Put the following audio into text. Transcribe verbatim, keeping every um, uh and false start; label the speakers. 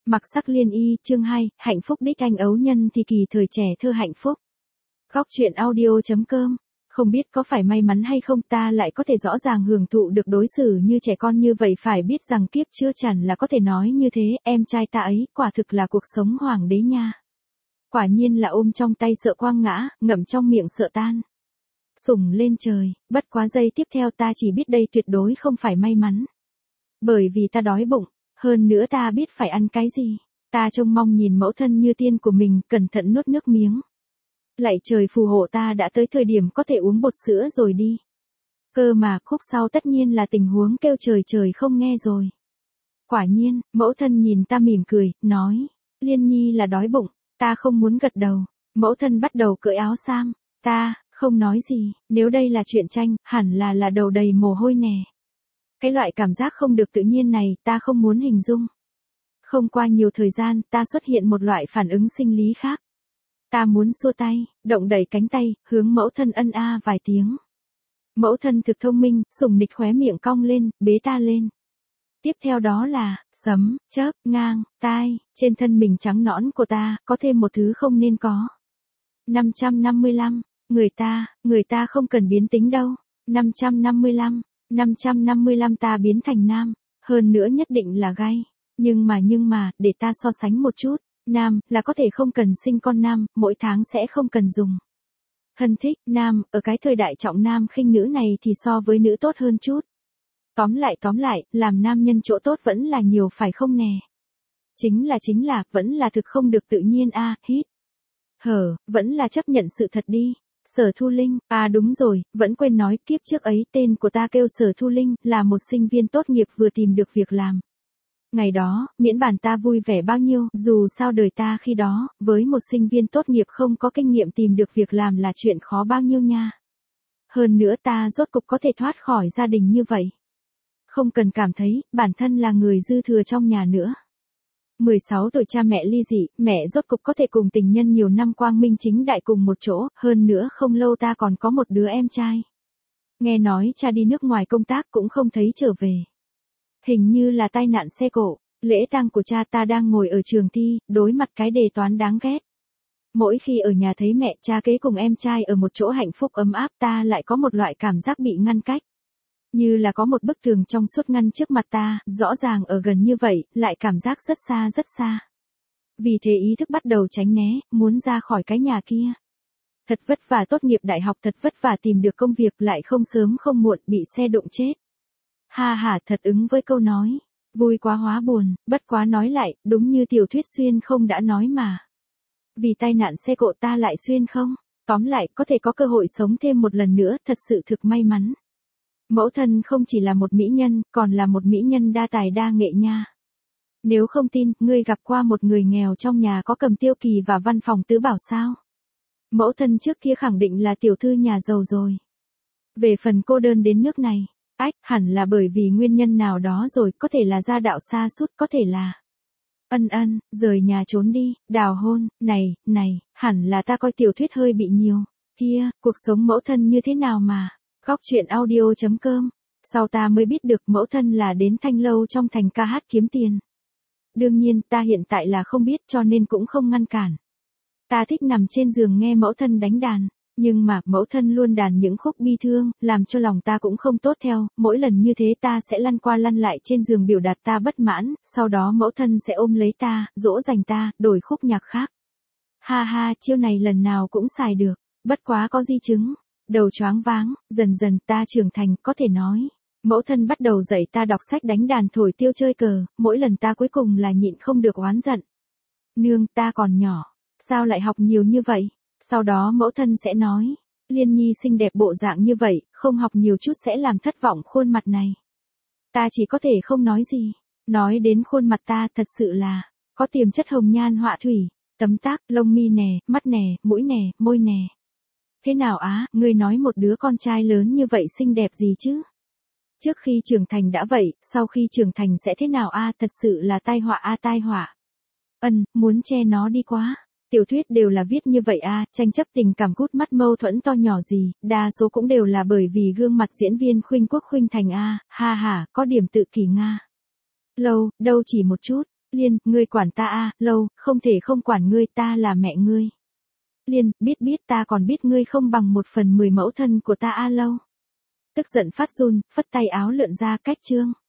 Speaker 1: Mặc sắc liên y, chương hai, hạnh phúc đích anh ấu nhân thì kỳ thời trẻ thơ hạnh phúc. Góc truyện audio.com. Không biết có phải may mắn hay không ta lại có thể rõ ràng hưởng thụ được đối xử như trẻ con như vậy, phải biết rằng kiếp chưa chẳng là có thể nói như thế, em trai ta ấy, quả thực là cuộc sống hoàng đế nha. Quả nhiên là ôm trong tay sợ quang ngã, ngậm trong miệng sợ tan. Sủng lên trời, bất quá giây tiếp theo ta chỉ biết đây tuyệt đối không phải may mắn. Bởi vì ta đói bụng. Hơn nữa ta biết phải ăn cái gì. Ta trông mong nhìn mẫu thân như tiên của mình, cẩn thận nuốt nước miếng. Lạy trời phù hộ ta đã tới thời điểm có thể uống bột sữa rồi đi. Cơ mà khúc sau tất nhiên là tình huống kêu trời trời không nghe rồi. Quả nhiên, mẫu thân nhìn ta mỉm cười, nói, Liên Nhi là đói bụng, ta không muốn gật đầu. Mẫu thân bắt đầu cởi áo sam, ta, không nói gì, nếu đây là chuyện tranh, hẳn là là đầu đầy mồ hôi nè. Cái loại cảm giác không được tự nhiên này, ta không muốn hình dung. Không qua nhiều thời gian, ta xuất hiện một loại phản ứng sinh lý khác. Ta muốn xua tay, động đẩy cánh tay, hướng mẫu thân ân a vài tiếng. Mẫu thân thực thông minh, sủng nịch khóe miệng cong lên, bế ta lên. Tiếp theo đó là, sấm, chớp, ngang, tai, trên thân mình trắng nõn của ta, có thêm một thứ không nên có. năm trăm năm mươi lăm, người ta, người ta không cần biến tính đâu. năm trăm năm mươi lăm. năm trăm năm mươi lăm ta biến thành nam, hơn nữa nhất định là gay. Nhưng mà nhưng mà, để ta so sánh một chút, nam, là có thể không cần sinh con nam, mỗi tháng sẽ không cần dùng. Thân thích, nam, ở cái thời đại trọng nam khinh nữ này thì so với nữ tốt hơn chút. Tóm lại tóm lại, làm nam nhân chỗ tốt vẫn là nhiều phải không nè? Chính là chính là, vẫn là thực không được tự nhiên a, à, hít. Hở, vẫn là chấp nhận sự thật đi. Sở Thu Linh, à đúng rồi, vẫn quên nói, kiếp trước ấy tên của ta kêu Sở Thu Linh, là một sinh viên tốt nghiệp vừa tìm được việc làm. Ngày đó, miễn bản ta vui vẻ bao nhiêu, dù sao đời ta khi đó, với một sinh viên tốt nghiệp không có kinh nghiệm tìm được việc làm là chuyện khó bao nhiêu nha. Hơn nữa ta rốt cục có thể thoát khỏi gia đình như vậy. Không cần cảm thấy, bản thân là người dư thừa trong nhà nữa. mười sáu tuổi cha mẹ ly dị, mẹ rốt cục có thể cùng tình nhân nhiều năm quang minh chính đại cùng một chỗ, hơn nữa không lâu ta còn có một đứa em trai. Nghe nói cha đi nước ngoài công tác cũng không thấy trở về. Hình như là tai nạn xe cộ, lễ tang của cha ta đang ngồi ở trường thi, đối mặt cái đề toán đáng ghét. Mỗi khi ở nhà thấy mẹ cha kế cùng em trai ở một chỗ hạnh phúc ấm áp ta lại có một loại cảm giác bị ngăn cách. Như là có một bức tường trong suốt ngăn trước mặt ta, rõ ràng ở gần như vậy, lại cảm giác rất xa rất xa. Vì thế ý thức bắt đầu tránh né, muốn ra khỏi cái nhà kia. Thật vất vả tốt nghiệp đại học, thật vất vả tìm được công việc, lại không sớm không muộn bị xe đụng chết. Ha ha, thật ứng với câu nói, vui quá hóa buồn, bất quá nói lại, đúng như tiểu thuyết xuyên không đã nói mà. Vì tai nạn xe cộ ta lại xuyên không, tóm lại có thể có cơ hội sống thêm một lần nữa, thật sự thực may mắn. Mẫu thân không chỉ là một mỹ nhân, còn là một mỹ nhân đa tài đa nghệ nha. Nếu không tin, ngươi gặp qua một người nghèo trong nhà có cầm tiêu kỳ và văn phòng tứ bảo sao? Mẫu thân trước kia khẳng định là tiểu thư nhà giàu rồi. Về phần cô đơn đến nước này, ách, hẳn là bởi vì nguyên nhân nào đó rồi, có thể là gia đạo xa sút, có thể là ân ân, rời nhà trốn đi, đào hôn, này, này, hẳn là ta coi tiểu thuyết hơi bị nhiều. Kia, cuộc sống mẫu thân như thế nào mà? Góc truyện audio.com. Sau ta mới biết được mẫu thân là đến Thanh Lâu trong thành ca hát kiếm tiền. Đương nhiên ta hiện tại là không biết cho nên cũng không ngăn cản. Ta thích nằm trên giường nghe mẫu thân đánh đàn. Nhưng mà mẫu thân luôn đàn những khúc bi thương, làm cho lòng ta cũng không tốt theo. Mỗi lần như thế ta sẽ lăn qua lăn lại trên giường biểu đạt ta bất mãn. Sau đó mẫu thân sẽ ôm lấy ta, dỗ dành ta, đổi khúc nhạc khác. Ha ha, chiêu này lần nào cũng xài được. Bất quá có di chứng. Đầu choáng váng, dần dần ta trưởng thành, có thể nói. Mẫu thân bắt đầu dạy ta đọc sách, đánh đàn, thổi tiêu, chơi cờ, mỗi lần ta cuối cùng là nhịn không được oán giận. Nương, ta còn nhỏ, sao lại học nhiều như vậy? Sau đó mẫu thân sẽ nói, Liên Nhi xinh đẹp bộ dạng như vậy, không học nhiều chút sẽ làm thất vọng khuôn mặt này. Ta chỉ có thể không nói gì. Nói đến khuôn mặt ta thật sự là, có tiềm chất hồng nhan họa thủy, tấm tác, lông mi nè, mắt nè, mũi nè, môi nè. Thế nào á, ngươi nói một đứa con trai lớn như vậy xinh đẹp gì chứ? Trước khi trưởng thành đã vậy, sau khi trưởng thành sẽ thế nào a, thật sự là tai họa a, tai họa. Ân, muốn che nó đi quá. Tiểu thuyết đều là viết như vậy a, tranh chấp tình cảm cút mắt mâu thuẫn to nhỏ gì, đa số cũng đều là bởi vì gương mặt diễn viên khuynh quốc khuynh thành a, ha ha, có điểm tự kỷ nga. Lâu, đâu chỉ một chút, Liên, ngươi quản ta a, Lâu, không thể không quản ngươi, ta là mẹ ngươi. Liên, biết biết ta còn biết ngươi không bằng một phần mười mẫu thân của ta a Lâu. Tức giận phát run, phất tay áo lượn ra cách Trương.